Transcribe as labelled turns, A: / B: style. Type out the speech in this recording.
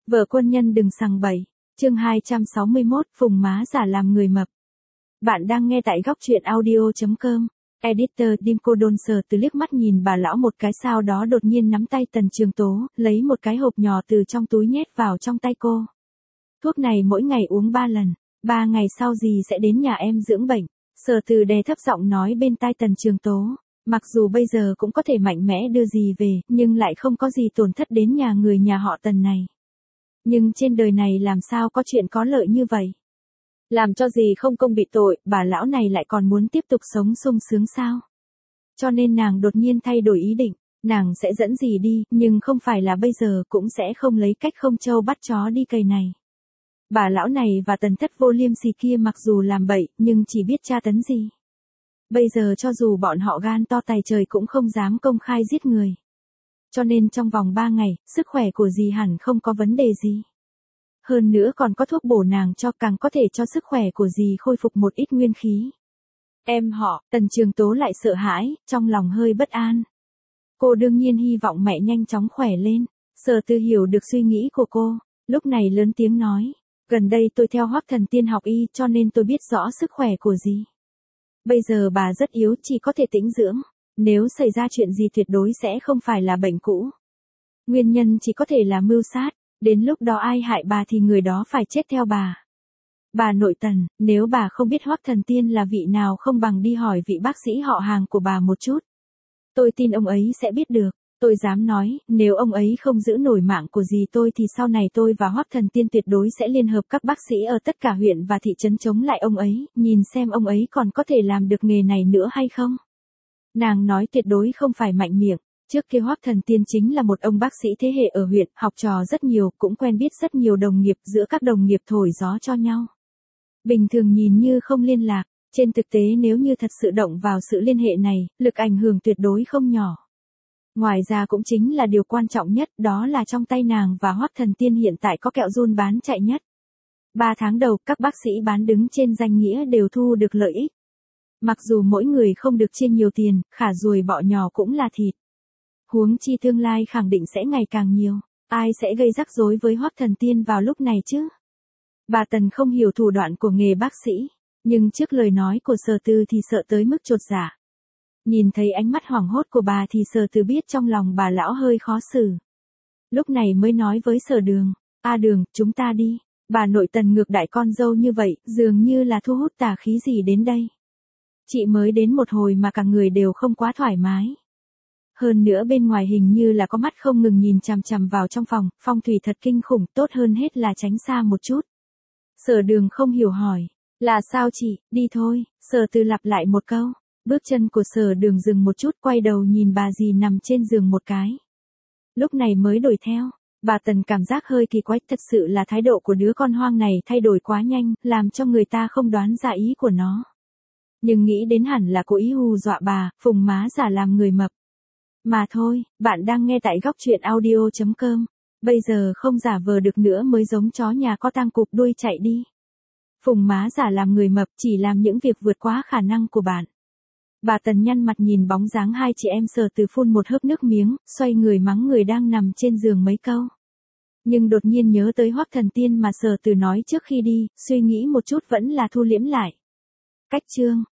A: Vợ quân nhân đừng sằng bậy. Chương 261, Phùng má giả làm người mập. Bạn đang nghe tại góc truyện audio.com. Editor Dimco Donser từ liếc mắt nhìn bà lão một cái, sau đó đột nhiên nắm tay Tần Trường Tố, lấy một cái hộp nhỏ từ trong túi nhét vào trong tay cô. Thuốc này mỗi ngày uống 3 lần, 3 ngày sau gì sẽ đến nhà em dưỡng bệnh. Sở Từ đè thấp giọng nói bên tai Tần Trường Tố. Mặc dù bây giờ cũng có thể mạnh mẽ đưa gì về, nhưng lại không có gì tổn thất đến nhà người nhà họ Tần này. Nhưng trên đời này làm sao có chuyện có lợi như vậy? Làm cho gì không công bị tội, bà lão này lại còn muốn tiếp tục sống sung sướng sao? Cho nên nàng đột nhiên thay đổi ý định, nàng sẽ dẫn dì đi, nhưng không phải là bây giờ, cũng sẽ không lấy cách không trâu bắt chó đi cày này. Bà lão này và Tần Thất Vô Liêm Sỉ kia mặc dù làm bậy, nhưng chỉ biết tra tấn gì. Bây giờ cho dù bọn họ gan to tày trời cũng không dám công khai giết người. Cho nên trong vòng 3 ngày, sức khỏe của dì hẳn không có vấn đề gì. Hơn nữa còn có thuốc bổ nàng cho, càng có thể cho sức khỏe của dì khôi phục một ít nguyên khí. Em họ, Tần Trường Tố lại sợ hãi, trong lòng hơi bất an. Cô đương nhiên hy vọng mẹ nhanh chóng khỏe lên. Sở Từ hiểu được suy nghĩ của cô, lúc này lớn tiếng nói. Gần đây tôi theo Hoắc Thần Tiên học y, cho nên tôi biết rõ sức khỏe của dì. Bây giờ bà rất yếu, chỉ có thể tĩnh dưỡng. Nếu xảy ra chuyện gì tuyệt đối sẽ không phải là bệnh cũ. Nguyên nhân chỉ có thể là mưu sát. Đến lúc đó ai hại bà thì người đó phải chết theo bà. Bà nội Tần, nếu bà không biết Hoắc Thần Tiên là vị nào, không bằng đi hỏi vị bác sĩ họ hàng của bà một chút. Tôi tin ông ấy sẽ biết được. Tôi dám nói, nếu ông ấy không giữ nổi mạng của dì tôi thì sau này tôi và Hoắc Thần Tiên tuyệt đối sẽ liên hợp các bác sĩ ở tất cả huyện và thị trấn chống lại ông ấy, nhìn xem ông ấy còn có thể làm được nghề này nữa hay không. Nàng nói tuyệt đối không phải mạnh miệng. Trước kia Hoắc Thần Tiên chính là một ông bác sĩ thế hệ ở huyện, học trò rất nhiều, cũng quen biết rất nhiều đồng nghiệp, giữa các đồng nghiệp thổi gió cho nhau. Bình thường nhìn như không liên lạc, trên thực tế nếu như thật sự động vào sự liên hệ này, lực ảnh hưởng tuyệt đối không nhỏ. Ngoài ra cũng chính là điều quan trọng nhất, đó là trong tay nàng và Hoắc Thần Tiên hiện tại có kẹo giun bán chạy nhất. 3 tháng đầu, các bác sĩ bán đứng trên danh nghĩa đều thu được lợi ích. Mặc dù mỗi người không được chia nhiều tiền, khả ruồi bọ nhỏ cũng là thịt. Huống chi tương lai khẳng định sẽ ngày càng nhiều, ai sẽ gây rắc rối với Hoắc Thần Tiên vào lúc này chứ? Bà Tần không hiểu thủ đoạn của nghề bác sĩ, nhưng trước lời nói của Sở Từ thì sợ tới mức chột dạ. Nhìn thấy ánh mắt hoảng hốt của bà thì Sở Từ biết trong lòng bà lão hơi khó xử. Lúc này mới nói với Sở Đường, Đường, chúng ta đi. Bà nội Tần ngược đại con dâu như vậy, dường như là thu hút tà khí gì đến đây. Chị mới đến một hồi mà cả người đều không quá thoải mái. Hơn nữa bên ngoài hình như là có mắt không ngừng nhìn chằm chằm vào trong phòng, phong thủy thật kinh khủng, tốt hơn hết là tránh xa một chút. Sở Đường không hiểu hỏi, là sao chị, đi thôi. Sở Từ lặp lại một câu. Bước chân của Sở Đường dừng một chút, quay đầu nhìn bà dì nằm trên giường một cái. Lúc này mới đuổi theo. Bà Tần cảm giác hơi kỳ quái, thật sự là thái độ của đứa con hoang này thay đổi quá nhanh, làm cho người ta không đoán ra ý của nó. Nhưng nghĩ đến hẳn là cố ý hù dọa bà, Phùng má giả làm người mập. Mà thôi, bạn đang nghe tại góc truyện audio.com. Bây giờ không giả vờ được nữa mới giống chó nhà có tang cụp đuôi chạy đi. Phùng má giả làm người mập chỉ làm những việc vượt quá khả năng của bạn. Bà Tần nhăn mặt nhìn bóng dáng hai chị em, Sở Từ phun một hớp nước miếng, xoay người mắng người đang nằm trên giường mấy câu. Nhưng đột nhiên nhớ tới Hoắc Thần Tiên mà Sở Từ nói trước khi đi, suy nghĩ một chút vẫn là thu liễm lại. Cách chương